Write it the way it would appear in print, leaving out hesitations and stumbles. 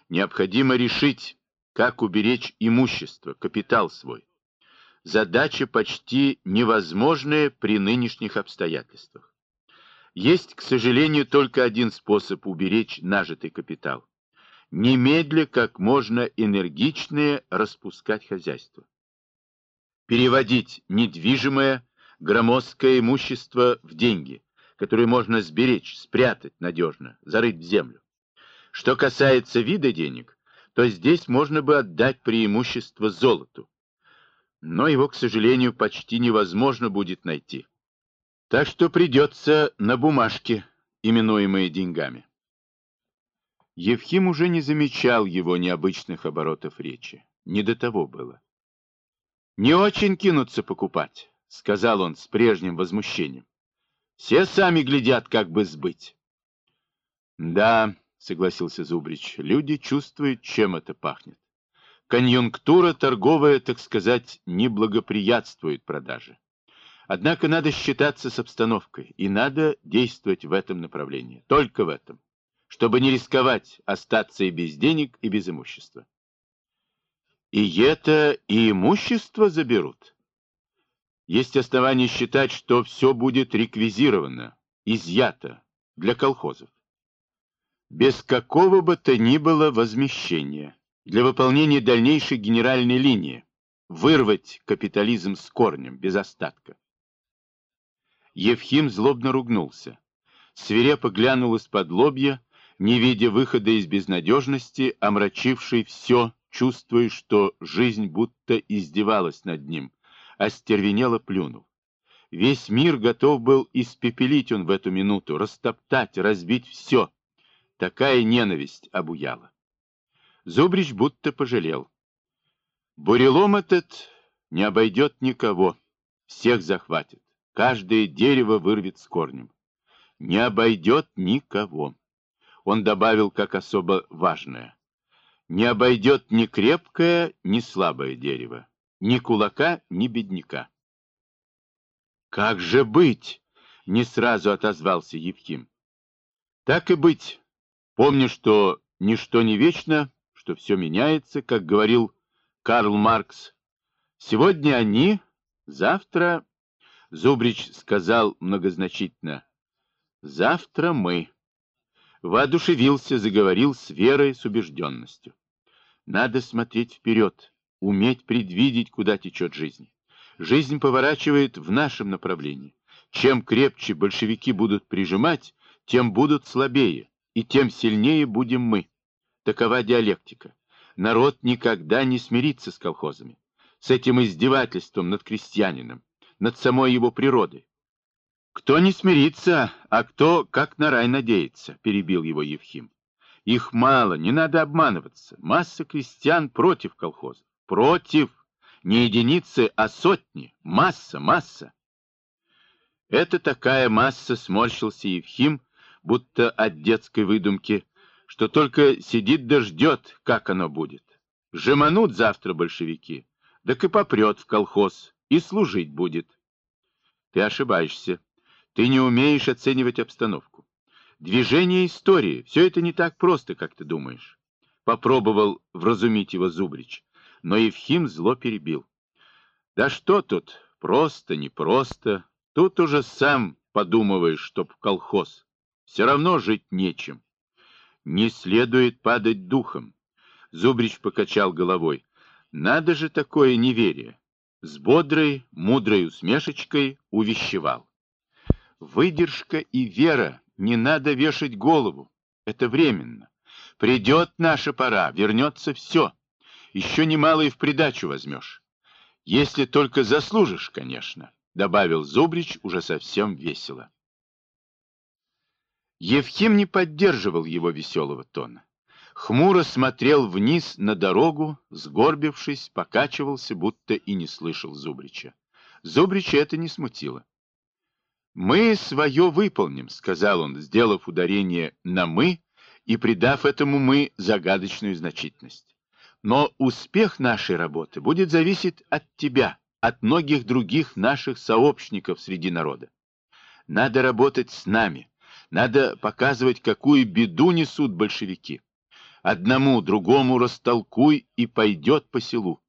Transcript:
Необходимо решить, как уберечь имущество, капитал свой. Задача почти невозможная при нынешних обстоятельствах. Есть, к сожалению, только один способ уберечь нажитый капитал. Немедля как можно энергичнее распускать хозяйство. Переводить недвижимое, громоздкое имущество в деньги, которые можно сберечь, спрятать надежно, зарыть в землю. Что касается вида денег, то здесь можно бы отдать преимущество золоту. Но его, к сожалению, почти невозможно будет найти. Так что придется на бумажки, именуемые деньгами. Евхим уже не замечал его необычных оборотов речи. Не до того было. «Не очень кинутся покупать», — сказал он с прежним возмущением. «Все сами глядят, как бы сбыть». «Да», — согласился Зубрич, — «люди чувствуют, чем это пахнет. Конъюнктура торговая, так сказать, не благоприятствует продаже. Однако надо считаться с обстановкой, и надо действовать в этом направлении, только в этом, чтобы не рисковать остаться и без денег, и без имущества». «И это и имущество заберут?» «Есть основания считать, что все будет реквизировано, изъято для колхозов. Без какого бы то ни было возмещения, для выполнения дальнейшей генеральной линии, вырвать капитализм с корнем, без остатка». Евхим злобно ругнулся. Свирепо глянул из-под лобья, не видя выхода из безнадежности, омрачившей все, чувствуя, что жизнь будто издевалась над ним, остервенело плюнул. Весь мир готов был испепелить он в эту минуту, растоптать, разбить все. Такая ненависть обуяла. Зубрич будто пожалел. Бурелом этот не обойдет никого, всех захватит, каждое дерево вырвет с корнем. Не обойдет никого. Он добавил как особо важное. Не обойдет ни крепкое, ни слабое дерево, ни кулака, ни бедняка. «Как же быть?» — не сразу отозвался Евхим. «Так и быть. Помни, что ничто не вечно, что все меняется, как говорил Карл Маркс. Сегодня они, завтра...» Зубрич сказал многозначительно. «Завтра мы». Воодушевился, заговорил с верой, с убежденностью. Надо смотреть вперед, уметь предвидеть, куда течет жизнь. Жизнь поворачивает в нашем направлении. Чем крепче большевики будут прижимать, тем будут слабее, и тем сильнее будем мы. Такова диалектика. Народ никогда не смирится с колхозами, с этим издевательством над крестьянином, над самой его природой. «Кто не смирится, а кто как на рай надеется», — перебил его Евхим. «Их мало, не надо обманываться. Масса крестьян против колхозов. Против. Не единицы, а сотни. Масса, масса». Это такая масса, сморщился Евхим, будто от детской выдумки, что только сидит да ждет, как оно будет. Жеманут завтра большевики, так и попрет в колхоз, и служить будет. Ты ошибаешься. Ты не умеешь оценивать обстановку. Движение истории, все это не так просто, как ты думаешь. Попробовал вразумить его Зубрич, но Евхим зло перебил. Да что тут, просто, непросто. Тут уже сам подумываешь, чтоб в колхоз. Все равно жить нечем. Не следует падать духом. Зубрич покачал головой. Надо же такое неверие. С бодрой, мудрой усмешечкой увещевал. Выдержка и вера, не надо вешать голову. Это временно. Придет наша пора, вернется все. Еще немало и в придачу возьмешь. Если только заслужишь, конечно, добавил Зубрич уже совсем весело. Евхим не поддерживал его веселого тона. Хмуро смотрел вниз на дорогу, сгорбившись, покачивался, будто и не слышал Зубрича. Зубрича это не смутило. «Мы свое выполним», — сказал он, сделав ударение на «мы» и придав этому «мы» загадочную значительность. «Но успех нашей работы будет зависеть от тебя, от многих других наших сообщников среди народа. Надо работать с нами, надо показывать, какую беду несут большевики. Одному, другому растолкуй, и пойдет по селу.